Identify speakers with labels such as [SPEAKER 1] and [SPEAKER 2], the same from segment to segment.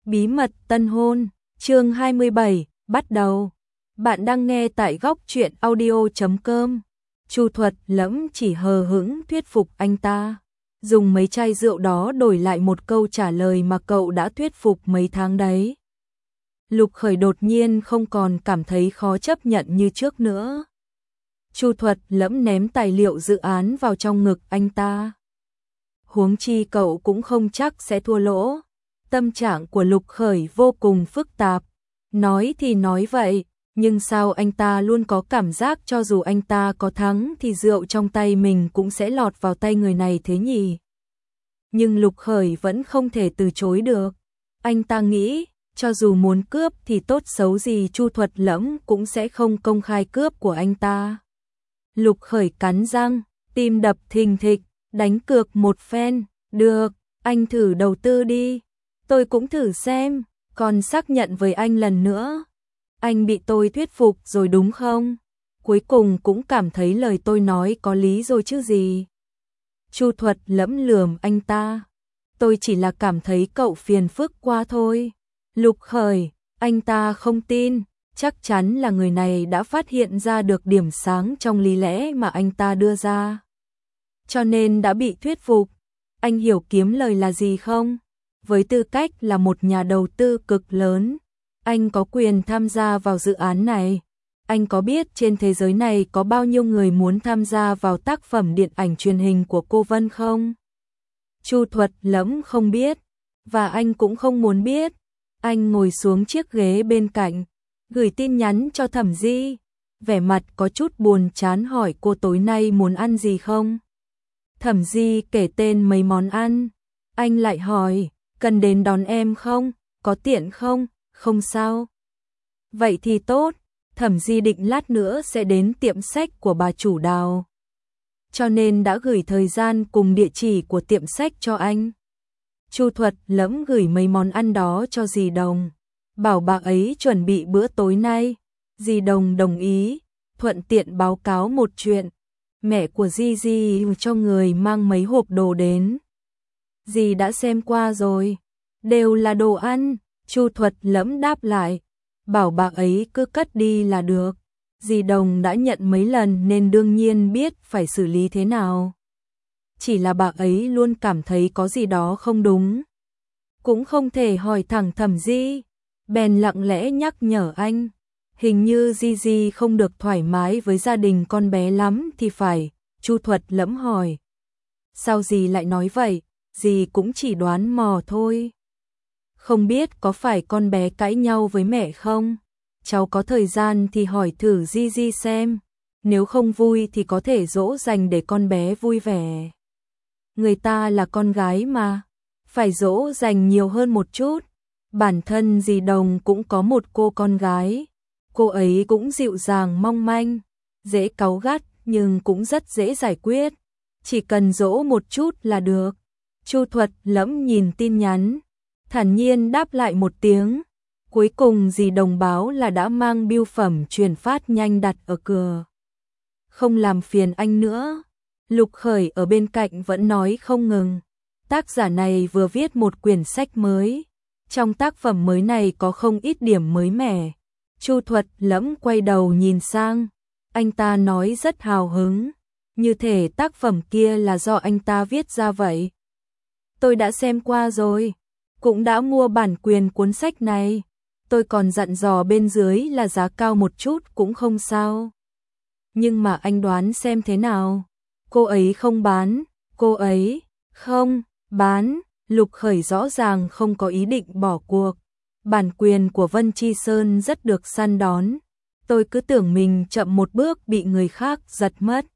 [SPEAKER 1] Bí mật tân hôn, chương 27, bắt đầu. Bạn đang nghe tại góc truyện audio.com. Chu Thuật Lẫm chỉ hờ hững thuyết phục anh ta. Dùng mấy chai rượu đó đổi lại một câu trả lời mà cậu đã thuyết phục mấy tháng đấy. Lục Khởi đột nhiên không còn cảm thấy khó chấp nhận như trước nữa. Chu Thuật Lẫm ném tài liệu dự án vào trong ngực anh ta. Huống chi cậu cũng không chắc sẽ thua lỗ. Tâm trạng của Lục Khởi vô cùng phức tạp. Nói thì nói vậy, nhưng sao anh ta luôn có cảm giác cho dù anh ta có thắng thì rượu trong tay mình cũng sẽ lọt vào tay người này thế nhỉ? Nhưng Lục Khởi vẫn không thể từ chối được. Anh ta nghĩ, cho dù muốn cướp thì tốt xấu gì Chu Thuật Lẫm cũng sẽ không công khai cướp của anh ta. Lục Khởi cắn răng, tim đập thình thịch, đánh cược một phen. Được, anh thử đầu tư đi. Tôi cũng thử xem, còn xác nhận với anh lần nữa. Anh bị tôi thuyết phục rồi đúng không? Cuối cùng cũng cảm thấy lời tôi nói có lý rồi chứ gì. Chu Thuật Lẫm lườm anh ta. Tôi chỉ là cảm thấy cậu phiền phức quá thôi. Lục Khởi, anh ta không tin, chắc chắn là người này đã phát hiện ra được điểm sáng trong lý lẽ mà anh ta đưa ra. Cho nên đã bị thuyết phục. Anh hiểu kiếm lời là gì không? Với tư cách là một nhà đầu tư cực lớn, anh có quyền tham gia vào dự án này. Anh có biết trên thế giới này có bao nhiêu người muốn tham gia vào tác phẩm điện ảnh truyền hình của cô Vân không? Chu Thuật Lẫm không biết, và anh cũng không muốn biết. Anh ngồi xuống chiếc ghế bên cạnh, gửi tin nhắn cho Thẩm Di, vẻ mặt có chút buồn chán hỏi cô tối nay muốn ăn gì không? Thẩm Di kể tên mấy món ăn, anh lại hỏi, cần đến đón em không? Có tiện không? Không sao. Vậy thì tốt, Thẩm Di định lát nữa sẽ đến tiệm sách của bà chủ Đào. Cho nên đã gửi thời gian cùng địa chỉ của tiệm sách cho anh. Chu Thuật Lẫm gửi mấy món ăn đó cho dì Đồng, bảo bà ấy chuẩn bị bữa tối nay. Dì Đồng đồng ý, thuận tiện báo cáo một chuyện. Mẹ của Di cho người mang mấy hộp đồ đến. Dì đã xem qua rồi, đều là đồ ăn. Chu Thuật Lẫm đáp lại, bảo bà ấy cứ cất đi là được. Dì Đồng đã nhận mấy lần nên đương nhiên biết phải xử lý thế nào. Chỉ là bà ấy luôn cảm thấy có gì đó không đúng. Cũng không thể hỏi thẳng Thẩm Di, bèn lặng lẽ nhắc nhở anh. Hình như Di không được thoải mái với gia đình con bé lắm thì phải. Chu Thuật Lẫm hỏi. Sao dì lại nói vậy? Dì cũng chỉ đoán mò thôi. Không biết có phải con bé cãi nhau với mẹ không? Cháu có thời gian thì hỏi thử Di xem. Nếu không vui thì có thể dỗ dành để con bé vui vẻ. Người ta là con gái mà, phải dỗ dành nhiều hơn một chút. Bản thân dì Đồng cũng có một cô con gái. Cô ấy cũng dịu dàng mong manh, dễ cáu gắt nhưng cũng rất dễ giải quyết. Chỉ cần dỗ một chút là được. Chu Thuật Lẫm nhìn tin nhắn, thản nhiên đáp lại một tiếng. Cuối cùng dì Đồng báo là đã mang bưu phẩm chuyển phát nhanh đặt ở cửa. Không làm phiền anh nữa. Lục Khởi ở bên cạnh vẫn nói không ngừng. Tác giả này vừa viết một quyển sách mới. Trong tác phẩm mới này có không ít điểm mới mẻ. Chu Thuật Lẫm quay đầu nhìn sang. Anh ta nói rất hào hứng. Như thể tác phẩm kia là do anh ta viết ra vậy. Tôi đã xem qua rồi. Cũng đã mua bản quyền cuốn sách này. Tôi còn dặn dò bên dưới là giá cao một chút cũng không sao. Nhưng mà anh đoán xem thế nào? Cô ấy không bán. Cô ấy không bán. Lục Khởi rõ ràng không có ý định bỏ cuộc. Bản quyền của Vân Chi Sơn rất được săn đón. Tôi cứ tưởng mình chậm một bước bị người khác giật mất.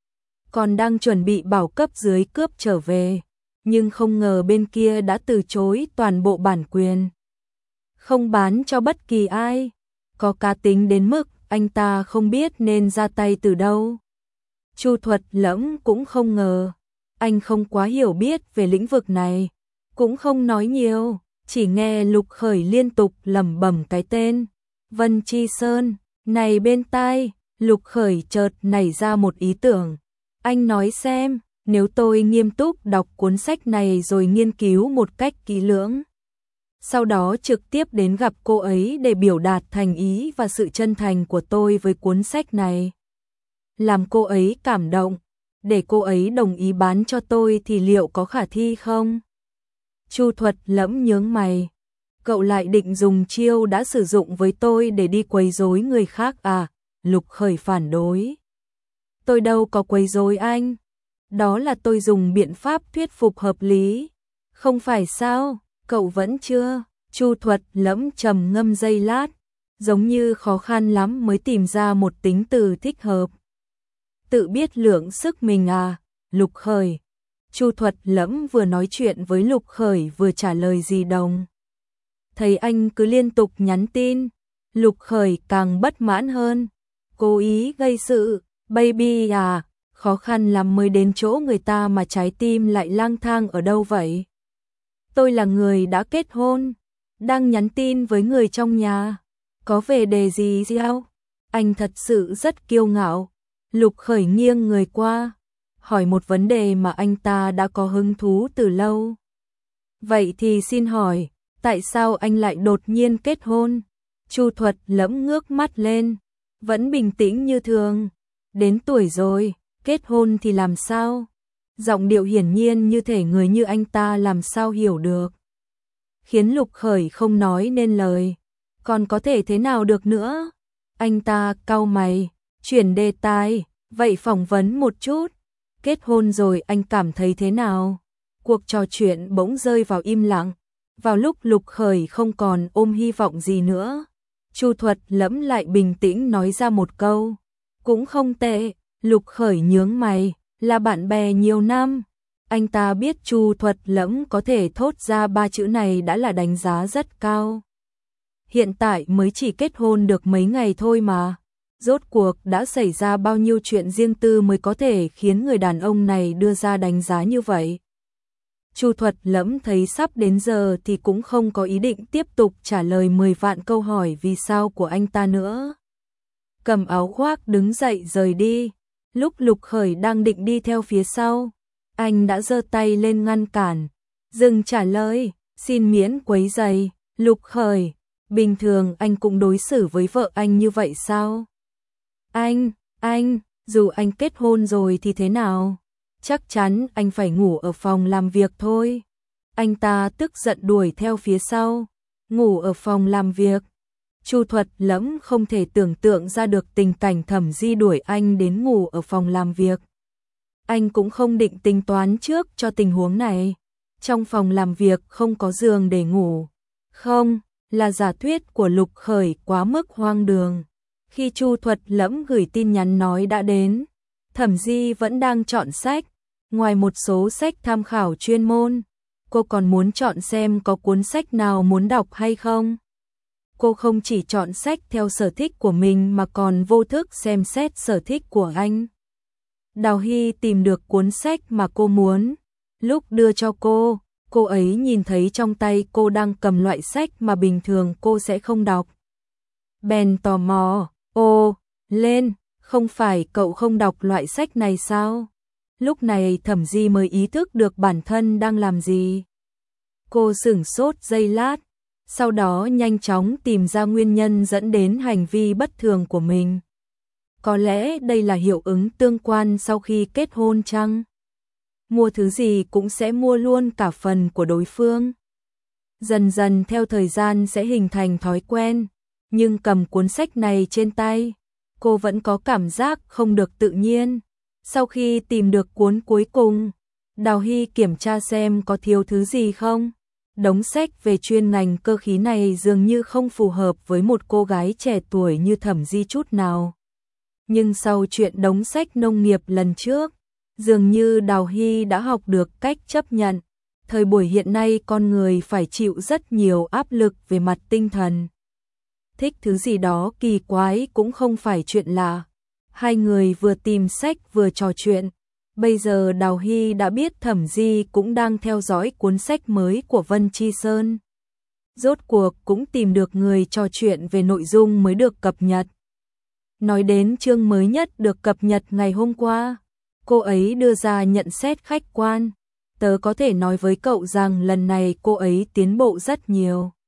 [SPEAKER 1] Còn đang chuẩn bị bảo cấp dưới cướp trở về. Nhưng không ngờ bên kia đã từ chối toàn bộ bản quyền. Không bán cho bất kỳ ai. Có cá tính đến mức anh ta không biết nên ra tay từ đâu. Chu Thuật Lẫm cũng không ngờ. Anh không quá hiểu biết về lĩnh vực này. Cũng không nói nhiều. Chỉ nghe Lục Khởi liên tục lẩm bẩm cái tên Vân Chi Sơn. Này bên tai, Lục Khởi chợt nảy ra một ý tưởng. Anh nói xem, nếu tôi nghiêm túc đọc cuốn sách này rồi nghiên cứu một cách kỹ lưỡng, sau đó trực tiếp đến gặp cô ấy để biểu đạt thành ý và sự chân thành của tôi với cuốn sách này. Làm cô ấy cảm động, để cô ấy đồng ý bán cho tôi thì liệu có khả thi không? Chu Thuật Lẫm nhướng mày. Cậu lại định dùng chiêu đã sử dụng với tôi để đi quấy rối người khác à? Lục Khởi phản đối. Tôi đâu có quấy rối anh. Đó là tôi dùng biện pháp thuyết phục hợp lý. Không phải sao? Cậu vẫn chưa? Chu Thuật Lẫm trầm ngâm giây lát, giống như khó khăn lắm mới tìm ra một tính từ thích hợp. Tự biết lượng sức mình à? Lục Khởi. Chu Thuật Lẫm vừa nói chuyện với Lục Khởi vừa trả lời gì đồng. Thấy anh cứ liên tục nhắn tin, Lục Khởi càng bất mãn hơn. Cố ý gây sự, baby à, khó khăn lắm mới đến chỗ người ta mà trái tim lại lang thang ở đâu vậy? Tôi là người đã kết hôn, đang nhắn tin với người trong nhà, có về đề gì sao? Anh thật sự rất kiêu ngạo. Lục Khởi nghiêng người qua, hỏi một vấn đề mà anh ta đã có hứng thú từ lâu. Vậy thì xin hỏi, tại sao anh lại đột nhiên kết hôn? Chu Thuật Lẫm ngước mắt lên, vẫn bình tĩnh như thường. Đến tuổi rồi, kết hôn thì làm sao? Giọng điệu hiển nhiên như thể người như anh ta làm sao hiểu được. Khiến Lục Khởi không nói nên lời. Còn có thể thế nào được nữa? Anh ta cau mày, chuyển đề tài, vậy phỏng vấn một chút. Kết hôn rồi anh cảm thấy thế nào? Cuộc trò chuyện bỗng rơi vào im lặng. Vào lúc Lục Khởi không còn ôm hy vọng gì nữa, Chu Thuật Lẫm lại bình tĩnh nói ra một câu. Cũng không tệ. Lục Khởi nhướng mày, là bạn bè nhiều năm. Anh ta biết Chu Thuật Lẫm có thể thốt ra ba chữ này đã là đánh giá rất cao. Hiện tại mới chỉ kết hôn được mấy ngày thôi mà. Rốt cuộc đã xảy ra bao nhiêu chuyện riêng tư mới có thể khiến người đàn ông này đưa ra đánh giá như vậy. Chu Thuật Lẫm thấy sắp đến giờ thì cũng không có ý định tiếp tục trả lời 10 vạn câu hỏi vì sao của anh ta nữa. Cầm áo khoác đứng dậy rời đi. Lúc Lục Khởi đang định đi theo phía sau, anh đã giơ tay lên ngăn cản. Dừng trả lời, xin miễn quấy rầy. Lục Khởi, bình thường anh cũng đối xử với vợ anh như vậy sao? Anh, dù anh kết hôn rồi thì thế nào? Chắc chắn anh phải ngủ ở phòng làm việc thôi. Anh ta tức giận đuổi theo phía sau. Ngủ ở phòng làm việc. Chu Thuật Lẫm không thể tưởng tượng ra được tình cảnh Thẩm Di đuổi anh đến ngủ ở phòng làm việc. Anh cũng không định tính toán trước cho tình huống này. Trong phòng làm việc không có giường để ngủ. Không, là giả thuyết của Lục Khởi quá mức hoang đường. Khi Chu Thuật Lẫm gửi tin nhắn nói đã đến, Thẩm Di vẫn đang chọn sách. Ngoài một số sách tham khảo chuyên môn, cô còn muốn chọn xem có cuốn sách nào muốn đọc hay không. Cô không chỉ chọn sách theo sở thích của mình mà còn vô thức xem xét sở thích của anh. Đào Hy tìm được cuốn sách mà cô muốn. Lúc đưa cho cô ấy nhìn thấy trong tay cô đang cầm loại sách mà bình thường cô sẽ không đọc. Bèn tò mò, lên, không phải cậu không đọc loại sách này sao? Lúc này Thẩm Di mới ý thức được bản thân đang làm gì. Cô sửng sốt giây lát, sau đó nhanh chóng tìm ra nguyên nhân dẫn đến hành vi bất thường của mình. Có lẽ đây là hiệu ứng tương quan sau khi kết hôn chăng? Mua thứ gì cũng sẽ mua luôn cả phần của đối phương. Dần dần theo thời gian sẽ hình thành thói quen, nhưng cầm cuốn sách này trên tay, cô vẫn có cảm giác không được tự nhiên. Sau khi tìm được cuốn cuối cùng, Đào Hy kiểm tra xem có thiếu thứ gì không. Đống sách về chuyên ngành cơ khí này dường như không phù hợp với một cô gái trẻ tuổi như Thẩm Di chút nào. Nhưng sau chuyện đống sách nông nghiệp lần trước, dường như Đào Hy đã học được cách chấp nhận. Thời buổi hiện nay con người phải chịu rất nhiều áp lực về mặt tinh thần. Thích thứ gì đó kỳ quái cũng không phải chuyện lạ. Hai người vừa tìm sách vừa trò chuyện. Bây giờ Đào Hy đã biết Thẩm Di cũng đang theo dõi cuốn sách mới của Vân Chi Sơn. Rốt cuộc cũng tìm được người trò chuyện về nội dung mới được cập nhật. Nói đến chương mới nhất được cập nhật ngày hôm qua, cô ấy đưa ra nhận xét khách quan. Tớ có thể nói với cậu rằng lần này cô ấy tiến bộ rất nhiều.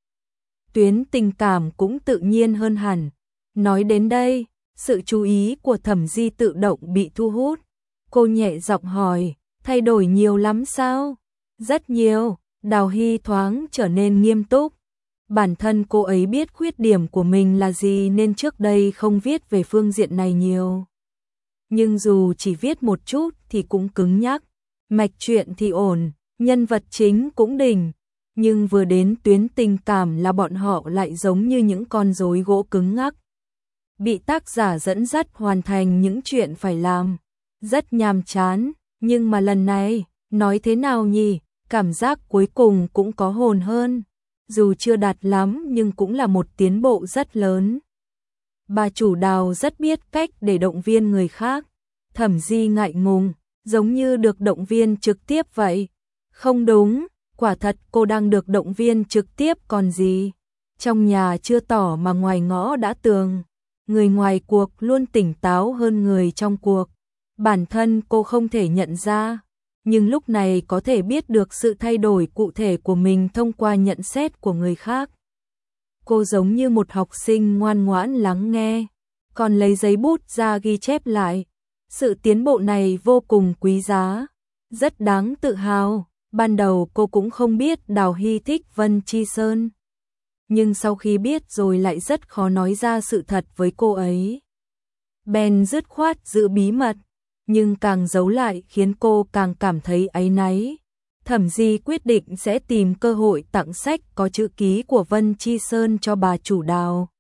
[SPEAKER 1] tuyến tình cảm cũng tự nhiên hơn hẳn. Nói đến đây, sự chú ý của Thẩm Di tự động bị thu hút. Cô nhẹ giọng hỏi, thay đổi nhiều lắm sao? Rất nhiều, Đào Hy thoáng trở nên nghiêm túc. Bản thân cô ấy biết khuyết điểm của mình là gì nên trước đây không viết về phương diện này nhiều. Nhưng dù chỉ viết một chút thì cũng cứng nhắc, mạch truyện thì ổn, nhân vật chính cũng đỉnh. Nhưng vừa đến tuyến tình cảm là bọn họ lại giống như những con rối gỗ cứng ngắc. Bị tác giả dẫn dắt hoàn thành những chuyện phải làm. Rất nhàm chán, nhưng mà lần này, nói thế nào nhỉ, cảm giác cuối cùng cũng có hồn hơn. Dù chưa đạt lắm nhưng cũng là một tiến bộ rất lớn. Bà chủ Đào rất biết cách để động viên người khác. Thẩm Di ngại ngùng, giống như được động viên trực tiếp vậy. Không đúng, quả thật cô đang được động viên trực tiếp còn gì. Trong nhà chưa tỏ mà ngoài ngõ đã tường. Người ngoài cuộc luôn tỉnh táo hơn người trong cuộc. Bản thân cô không thể nhận ra, nhưng lúc này có thể biết được sự thay đổi cụ thể của mình thông qua nhận xét của người khác. Cô giống như một học sinh ngoan ngoãn lắng nghe, còn lấy giấy bút ra ghi chép lại. Sự tiến bộ này vô cùng quý giá, rất đáng tự hào. Ban đầu cô cũng không biết Đào Hy thích Vân Chi Sơn. Nhưng sau khi biết rồi lại rất khó nói ra sự thật với cô ấy. Bèn dứt khoát giữ bí mật, nhưng càng giấu lại khiến cô càng cảm thấy áy náy. Thẩm Di quyết định sẽ tìm cơ hội tặng sách có chữ ký của Vân Chi Sơn cho bà chủ Đào.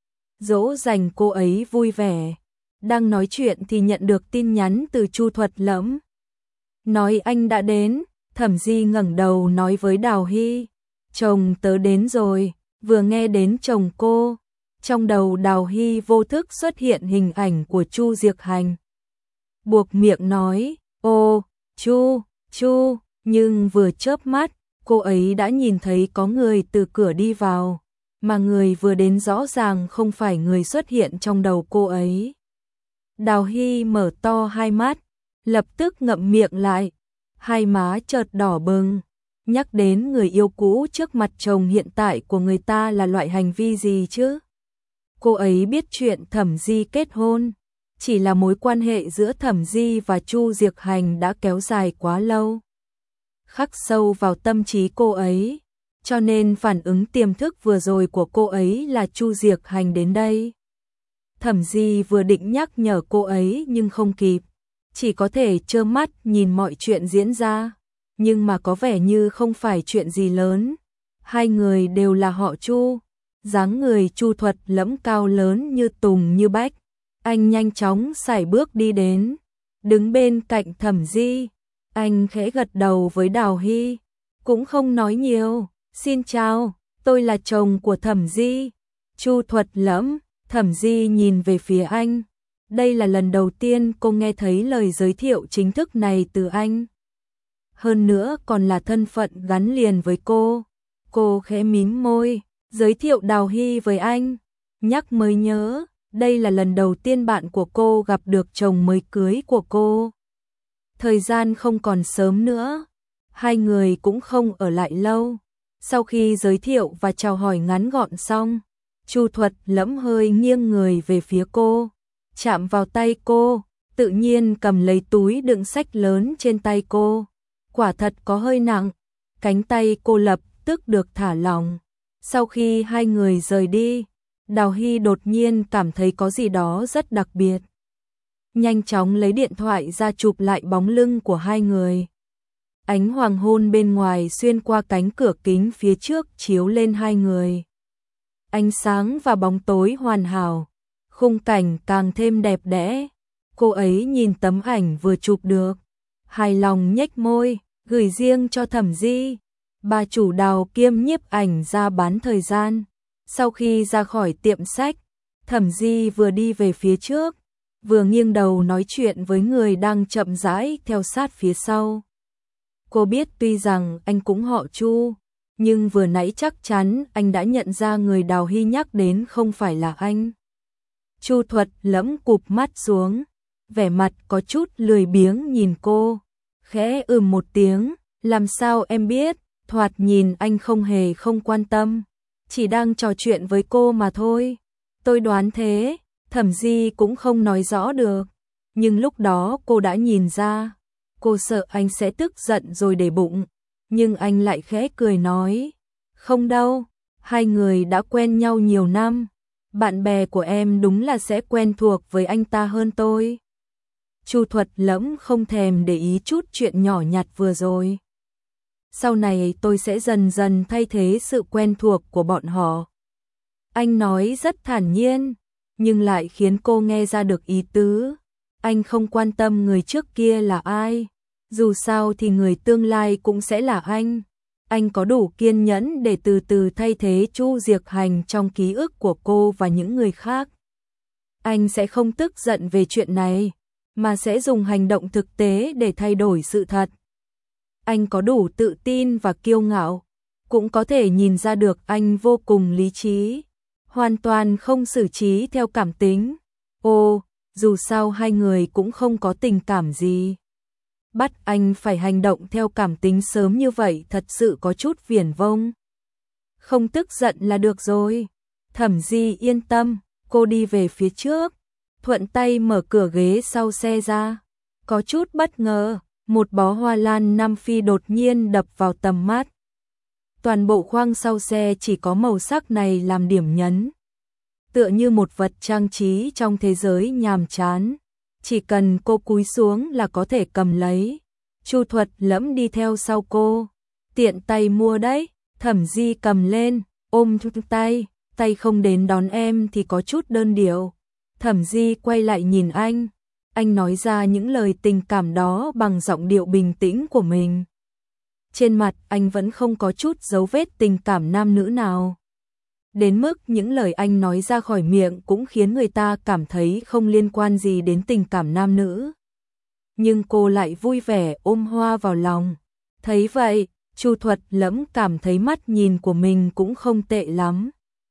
[SPEAKER 1] Dỗ dành cô ấy vui vẻ. Đang nói chuyện thì nhận được tin nhắn từ Chu Thuật Lẫm. Nói anh đã đến. Thẩm Di ngẩng đầu nói với Đào Hy, chồng tớ đến rồi. Vừa nghe đến chồng cô, trong đầu Đào Hy vô thức xuất hiện hình ảnh của Chu Diệc Hành. Buộc miệng nói, ô, Chu, nhưng vừa chớp mắt, cô ấy đã nhìn thấy có người từ cửa đi vào, mà người vừa đến rõ ràng không phải người xuất hiện trong đầu cô ấy. Đào Hy mở to hai mắt, lập tức ngậm miệng lại, hai má chợt đỏ bừng. Nhắc đến người yêu cũ trước mặt chồng hiện tại của người ta là loại hành vi gì chứ? Cô ấy biết chuyện Thẩm Di kết hôn, chỉ là mối quan hệ giữa Thẩm Di và Chu Diệc Hành đã kéo dài quá lâu, khắc sâu vào tâm trí cô ấy, cho nên phản ứng tiềm thức vừa rồi của cô ấy là Chu Diệc Hành đến đây. Thẩm Di vừa định nhắc nhở cô ấy nhưng không kịp, chỉ có thể trơ mắt nhìn mọi chuyện diễn ra. Nhưng mà có vẻ như không phải chuyện gì lớn. Hai người đều là họ Chu, dáng người Chu Thuật Lẫm cao lớn như tùng như bách. Anh nhanh chóng sải bước đi đến, đứng bên cạnh Thẩm Di. Anh khẽ gật đầu với Đào Hy, cũng không nói nhiều. Xin chào, tôi là chồng của Thẩm Di. Chu Thuật Lẫm. Thẩm Di nhìn về phía anh. Đây là lần đầu tiên cô nghe thấy lời giới thiệu chính thức này từ anh. Hơn nữa còn là thân phận gắn liền với cô. Cô khẽ mím môi, giới thiệu Đào Hy với anh. Nhắc mới nhớ, đây là lần đầu tiên bạn của cô gặp được chồng mới cưới của cô. Thời gian không còn sớm nữa, hai người cũng không ở lại lâu. Sau khi giới thiệu và chào hỏi ngắn gọn xong, Chu Thuật Lẫm hơi nghiêng người về phía cô, chạm vào tay cô, tự nhiên cầm lấy túi đựng sách lớn trên tay cô. Quả thật có hơi nặng, cánh tay cô lập tức được thả lỏng. Sau khi hai người rời đi, Đào Hy đột nhiên cảm thấy có gì đó rất đặc biệt. Nhanh chóng lấy điện thoại ra chụp lại bóng lưng của hai người. Ánh hoàng hôn bên ngoài xuyên qua cánh cửa kính phía trước chiếu lên hai người. Ánh sáng và bóng tối hoàn hảo, khung cảnh càng thêm đẹp đẽ. Cô ấy nhìn tấm ảnh vừa chụp được, hài lòng nhếch môi, gửi riêng cho Thẩm Di. Bà chủ Đào kiêm nhiếp ảnh ra bán thời gian. Sau khi ra khỏi tiệm sách, Thẩm Di vừa đi về phía trước, vừa nghiêng đầu nói chuyện với người đang chậm rãi theo sát phía sau. Cô biết tuy rằng anh cũng họ Chu, nhưng vừa nãy chắc chắn anh đã nhận ra người Đào Hy nhắc đến không phải là anh. Chu Thuật Lẫm cụp mắt xuống, vẻ mặt có chút lười biếng nhìn cô, khẽ một tiếng, làm sao em biết, thoạt nhìn anh không hề không quan tâm. chỉ đang trò chuyện với cô mà thôi. Tôi đoán thế, Thẩm Di cũng không nói rõ được. Nhưng lúc đó cô đã nhìn ra, cô sợ anh sẽ tức giận rồi để bụng. Nhưng anh lại khẽ cười nói, không đâu, hai người đã quen nhau nhiều năm. Bạn bè của em đúng là sẽ quen thuộc với anh ta hơn tôi. Chu Thuật Lẫm không thèm để ý chút chuyện nhỏ nhặt vừa rồi. Sau này tôi sẽ dần dần thay thế sự quen thuộc của bọn họ. Anh nói rất thản nhiên, nhưng lại khiến cô nghe ra được ý tứ. Anh không quan tâm người trước kia là ai. Dù sao thì người tương lai cũng sẽ là anh. Anh có đủ kiên nhẫn để từ từ thay thế Chu Diệc Hành trong ký ức của cô và những người khác. Anh sẽ không tức giận về chuyện này, mà sẽ dùng hành động thực tế để thay đổi sự thật. Anh có đủ tự tin và kiêu ngạo, cũng có thể nhìn ra được anh vô cùng lý trí, hoàn toàn không xử trí theo cảm tính. Dù sao hai người cũng không có tình cảm gì. Bắt anh phải hành động theo cảm tính sớm như vậy thật sự có chút viển vông. Không tức giận là được rồi. Thẩm Di yên tâm, cô đi về phía trước, thuận tay mở cửa ghế sau xe ra. Có chút bất ngờ, một bó hoa lan Nam Phi đột nhiên đập vào tầm mắt. Toàn bộ khoang sau xe chỉ có màu sắc này làm điểm nhấn. Tựa như một vật trang trí trong thế giới nhàm chán. Chỉ cần cô cúi xuống là có thể cầm lấy. Chu Thuật Lẫm đi theo sau cô. Tiện tay mua đấy. Thẩm Di cầm lên, ôm tay. Tay không đến đón em thì có chút đơn điệu. Thẩm Di quay lại nhìn anh. Anh nói ra những lời tình cảm đó bằng giọng điệu bình tĩnh của mình. Trên mặt anh vẫn không có chút dấu vết tình cảm nam nữ nào. Đến mức những lời anh nói ra khỏi miệng cũng khiến người ta cảm thấy không liên quan gì đến tình cảm nam nữ. Nhưng cô lại vui vẻ ôm hoa vào lòng. Thấy vậy, Chu Thuật Lẫm cảm thấy mắt nhìn của mình cũng không tệ lắm.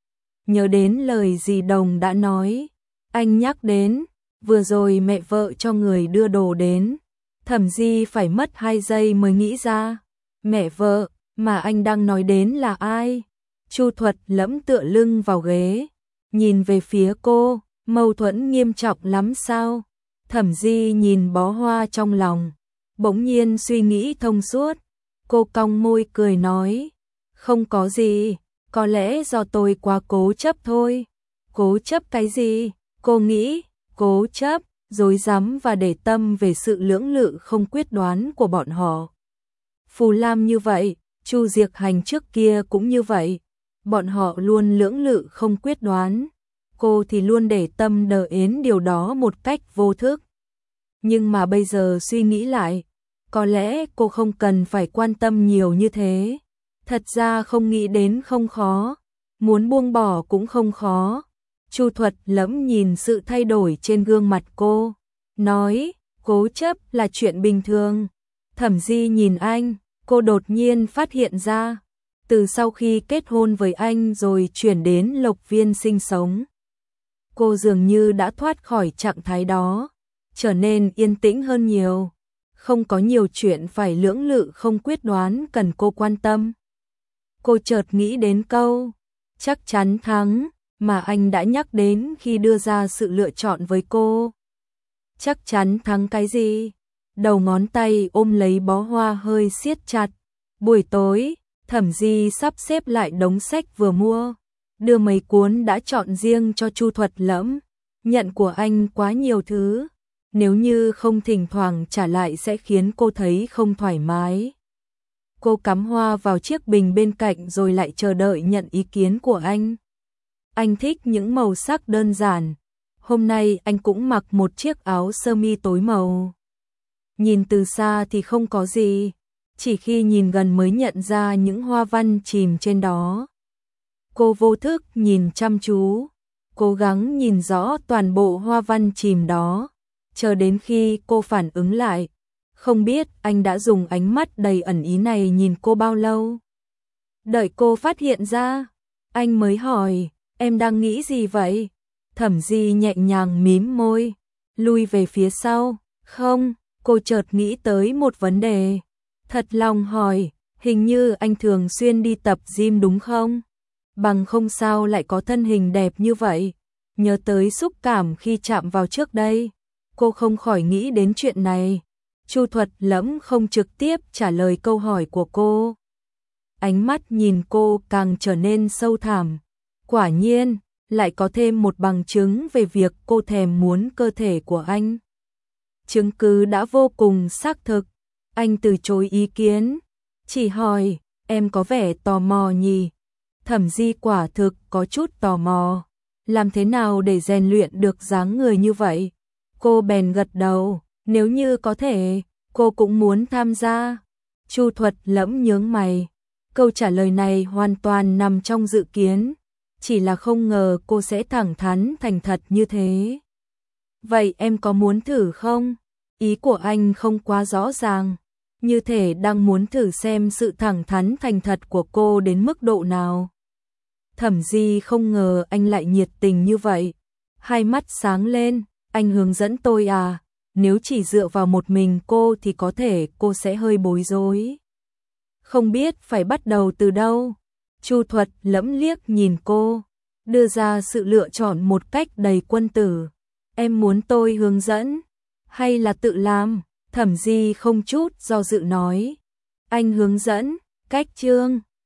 [SPEAKER 1] Nhớ đến lời dì Đồng đã nói, anh nhắc đến, vừa rồi mẹ vợ cho người đưa đồ đến. Thẩm Di phải mất 2 giây mới nghĩ ra, mẹ vợ mà anh đang nói đến là ai? Chu Thuật Lẫm tựa lưng vào ghế, nhìn về phía cô, mâu thuẫn nghiêm trọng lắm sao? Thẩm Di nhìn bó hoa trong lòng, bỗng nhiên suy nghĩ thông suốt. Cô cong môi cười nói, không có gì, có lẽ do tôi quá cố chấp thôi. Cố chấp cái gì? Cô nghĩ, cố chấp, dối dám và để tâm về sự lưỡng lự không quyết đoán của bọn họ. Phù Lam như vậy, Chu Diệc Hành trước kia cũng như vậy. Bọn họ luôn lưỡng lự không quyết đoán. Cô thì luôn để tâm đờ ến điều đó một cách vô thức. Nhưng mà bây giờ suy nghĩ lại, có lẽ cô không cần phải quan tâm nhiều như thế. Thật ra không nghĩ đến không khó, muốn buông bỏ cũng không khó. Chu Thuật Lẫm nhìn sự thay đổi trên gương mặt cô, nói, cố chấp là chuyện bình thường. Thẩm Di nhìn anh, cô đột nhiên phát hiện ra, từ sau khi kết hôn với anh rồi chuyển đến Lộc Viên sinh sống, cô dường như đã thoát khỏi trạng thái đó, trở nên yên tĩnh hơn nhiều, không có nhiều chuyện phải lưỡng lự không quyết đoán cần cô quan tâm. Cô chợt nghĩ đến câu, chắc chắn thắng, mà anh đã nhắc đến khi đưa ra sự lựa chọn với cô. Chắc chắn thắng cái gì? Đầu ngón tay ôm lấy bó hoa hơi siết chặt. Buổi tối, Thẩm Di sắp xếp lại đống sách vừa mua, đưa mấy cuốn đã chọn riêng cho Chu Thuật Lẫm. Nhận của anh quá nhiều thứ, nếu như không thỉnh thoảng trả lại sẽ khiến cô thấy không thoải mái. Cô cắm hoa vào chiếc bình bên cạnh rồi lại chờ đợi nhận ý kiến của anh. Anh thích những màu sắc đơn giản. Hôm nay anh cũng mặc một chiếc áo sơ mi tối màu. Nhìn từ xa thì không có gì, chỉ khi nhìn gần mới nhận ra những hoa văn chìm trên đó. Cô vô thức nhìn chăm chú, cố gắng nhìn rõ toàn bộ hoa văn chìm đó, chờ đến khi cô phản ứng lại. Không biết anh đã dùng ánh mắt đầy ẩn ý này nhìn cô bao lâu. Đợi cô phát hiện ra, anh mới hỏi, em đang nghĩ gì vậy? Thẩm Di nhẹ nhàng mím môi, lui về phía sau. Không, cô chợt nghĩ tới một vấn đề. Thật lòng hỏi, hình như anh thường xuyên đi tập gym đúng không? bằng không sao lại có thân hình đẹp như vậy. Nhớ tới xúc cảm khi chạm vào trước đây, cô không khỏi nghĩ đến chuyện này. Chu Thuật Lẫm không trực tiếp trả lời câu hỏi của cô. Ánh mắt nhìn cô càng trở nên sâu thẳm. Quả nhiên, lại có thêm một bằng chứng về việc cô thèm muốn cơ thể của anh. Chứng cứ đã vô cùng xác thực. Anh từ chối ý kiến, chỉ hỏi, em có vẻ tò mò nhỉ? Thẩm Di quả thực có chút tò mò. Làm thế nào để rèn luyện được dáng người như vậy? Cô bèn gật đầu, nếu như có thể, cô cũng muốn tham gia. Chu Thuật Lẫm nhướng mày. Câu trả lời này hoàn toàn nằm trong dự kiến, chỉ là không ngờ cô sẽ thẳng thắn thành thật như thế. Vậy em có muốn thử không? Ý của anh không quá rõ ràng, như thể đang muốn thử xem sự thẳng thắn thành thật của cô đến mức độ nào. Thẩm Di không ngờ anh lại nhiệt tình như vậy. Hai mắt sáng lên, anh hướng dẫn tôi à? Nếu chỉ dựa vào một mình cô thì có thể cô sẽ hơi bối rối. Không biết phải bắt đầu từ đâu. Chu Thuật Lẫm liếc nhìn cô, đưa ra sự lựa chọn một cách đầy quân tử. Em muốn tôi hướng dẫn, hay là tự làm? Thẩm Di không chút do dự nói. Anh hướng dẫn, cách chương.